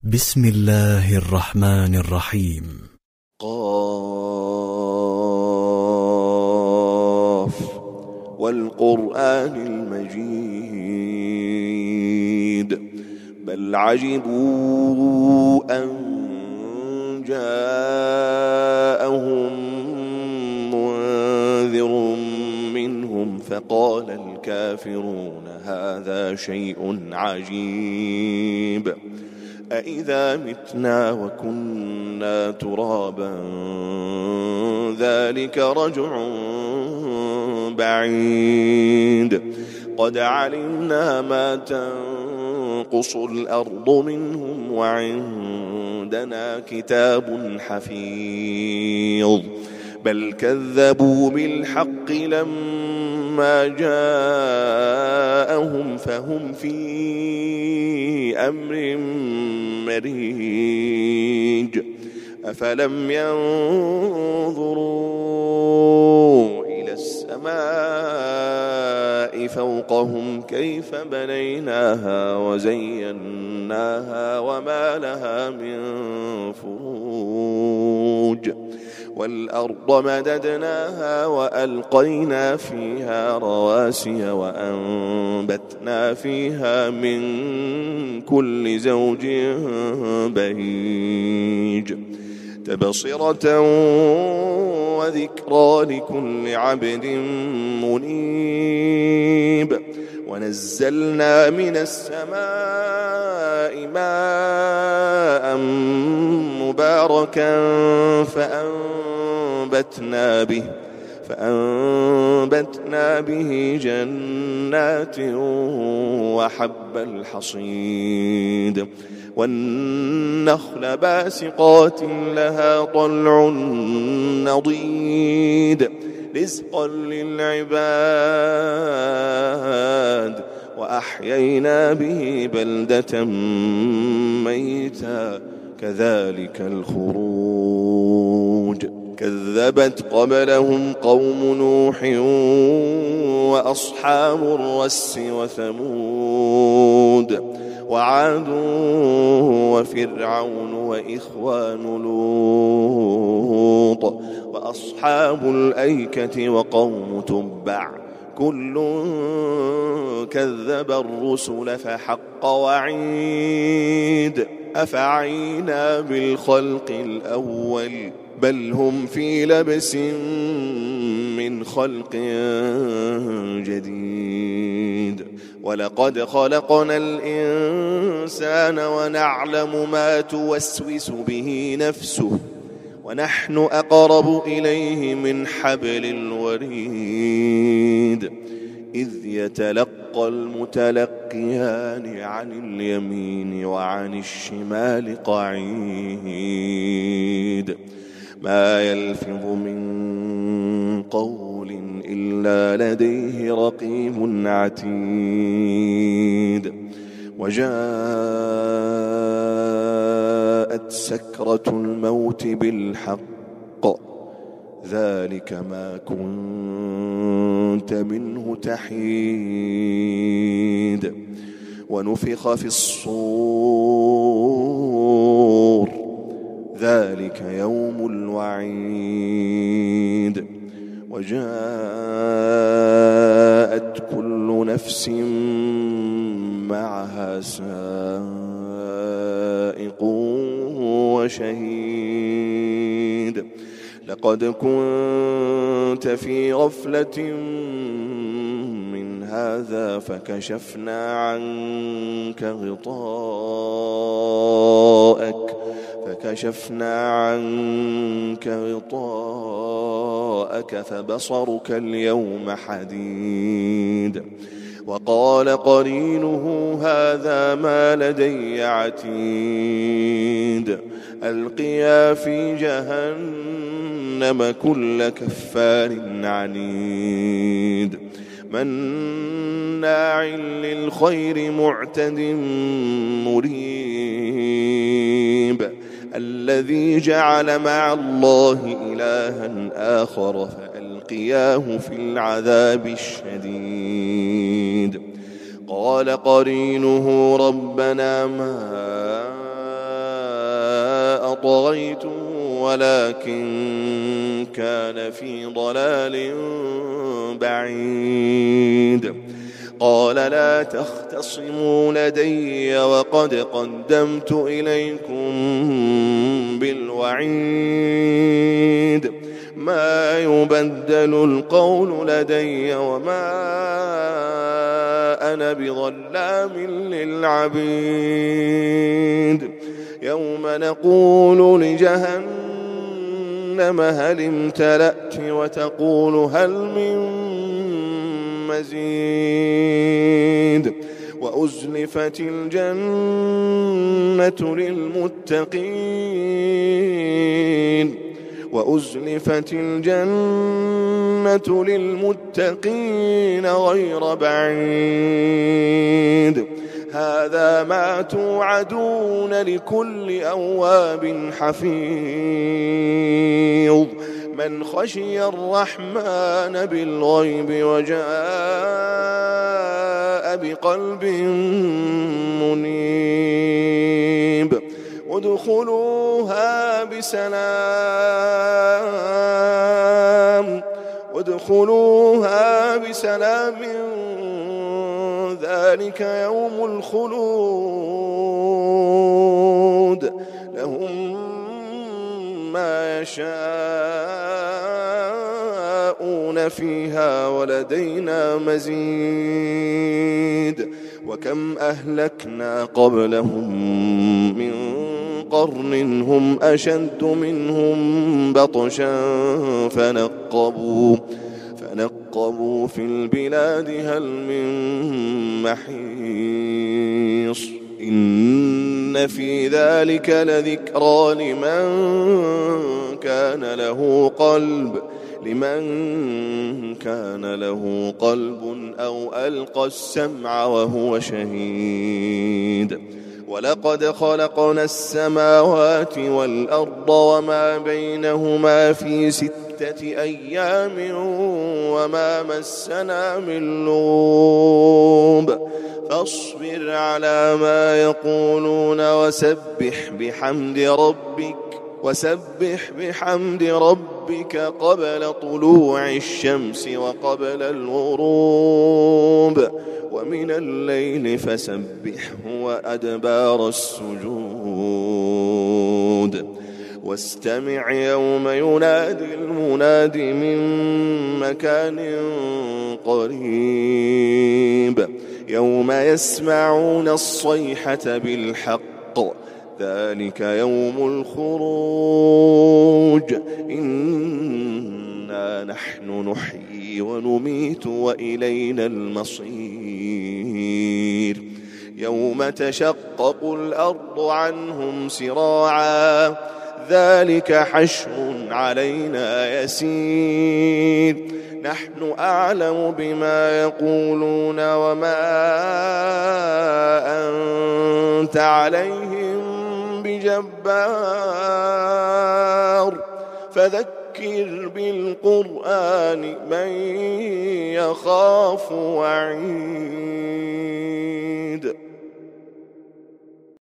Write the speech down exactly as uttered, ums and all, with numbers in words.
بسم الله الرحمن الرحيم. قاف والقرآن المجيد بل عجبوا أن جاءهم منذر منهم فقال الكافرون هذا شيء عجيب أإذا متنا وكنا ترابا ذلك رجع بعيد قد علمنا ما تنقص الأرض منهم وعندنا كتاب حفيظ بل كذبوا بالحق لما جاءهم فهم في أمر مريج أفلم ينظروا إلى السماء فوقهم كيف بنيناها وزيناها وما لها من فروج والأرض مددناها وألقينا فيها رواسي وأنبتنا فيها من كل زوج بهيج تبصرة وذكرى لكل عبد منيب ونزلنا من السماء ماء مباركا فأنبتنا به فأنبتنا به جنات وحب الحصيد والنخل باسقات لها طلع نضيد رزقا للعباد وأحيينا به بلدة ميتا كذلك الخروج كذبت قبلهم قوم نوح وأصحاب الرس وثمود وعاد وفرعون وإخوان لوط وأصحاب الأيكة وقوم تبع كل كذب الرسل فحق وعيد أفعينا بالخلق الأول بل هم في لبس من خلق جديد ولقد خلقنا الإنسان ونعلم ما توسوس به نفسه ونحن أقرب إليه من حبل الوريد إذ يتلقى المتلقيان عن اليمين وعن الشمال قعيد ما يلفظ من قول إلا لديه رقيب عتيد وجاءت سكرة الموت بالحق ذلك ما كنت منه تحيد ونفخ في الصور ذلك يوم الوعيد وجاءت كل نفس معها سائق وشهيد لقد كنت في غفلة من هذا فكشفنا عنك غطاءك فكشفنا عنك غطاءك فبصرك اليوم حديد وقال قرينه هذا ما لدي عتيد ألقيا في جهنم كل كفار عنيد مناع للخير معتد مريب الذي جعل مع الله إلها آخر فألقياه في العذاب الشديد قال قرينه ربنا ما طغيتم ولكن كان في ضلال بعيد. قال لا تختصموا لدي وقد قدمت إليكم بالوعيد ما يبدل القول لدي وما أنا بظلام للعبيد. يوم نقول لجهنم هل امتلأت وتقول هل من مزيد. وأزلفت الجنة للمتقين وأزلفت الجنة للمتقين غير بعيد. هذا ما توعدون لكل أواب حفيظ من خشي الرحمن بالغيب وجاء بقلب منيب. ادخلوها بسلام ادخلوها بسلام ذلك يوم الخلود لهم ما يشاءون فيها ولدينا مزيد. وكم أهلكنا قبلهم من قرن هم أشد منهم بطشا فنقبوا فنقبوا في البلاد هل من محيص. إن في ذلك لذكرى لمن كان له قلب لمن كان له قلب أو ألقى السمع وهو شهيد. ولقد خلقنا السماوات والأرض وما بينهما في ستة أيام وما مسنا من لغوب. فاصبر على ما يقولون وسبح بحمد ربك وسبح بحمد ربك قبل طلوع الشمس وقبل الغروب ومن الليل فسبحه وأدبار السجود. واستمع يوم ينادي المناد من مكان قريب يوم يسمعون الصيحة بالحق ذلك يوم الخروج. إنا نحن نحيي ونميت وإلينا المصير. يوم تشقق الأرض عنهم سراعا ذلك حشر علينا يسير. نحن أعلم بما يقولون وما أنت عليهم بجبار فذكر بالقرآن من يخاف وعيد.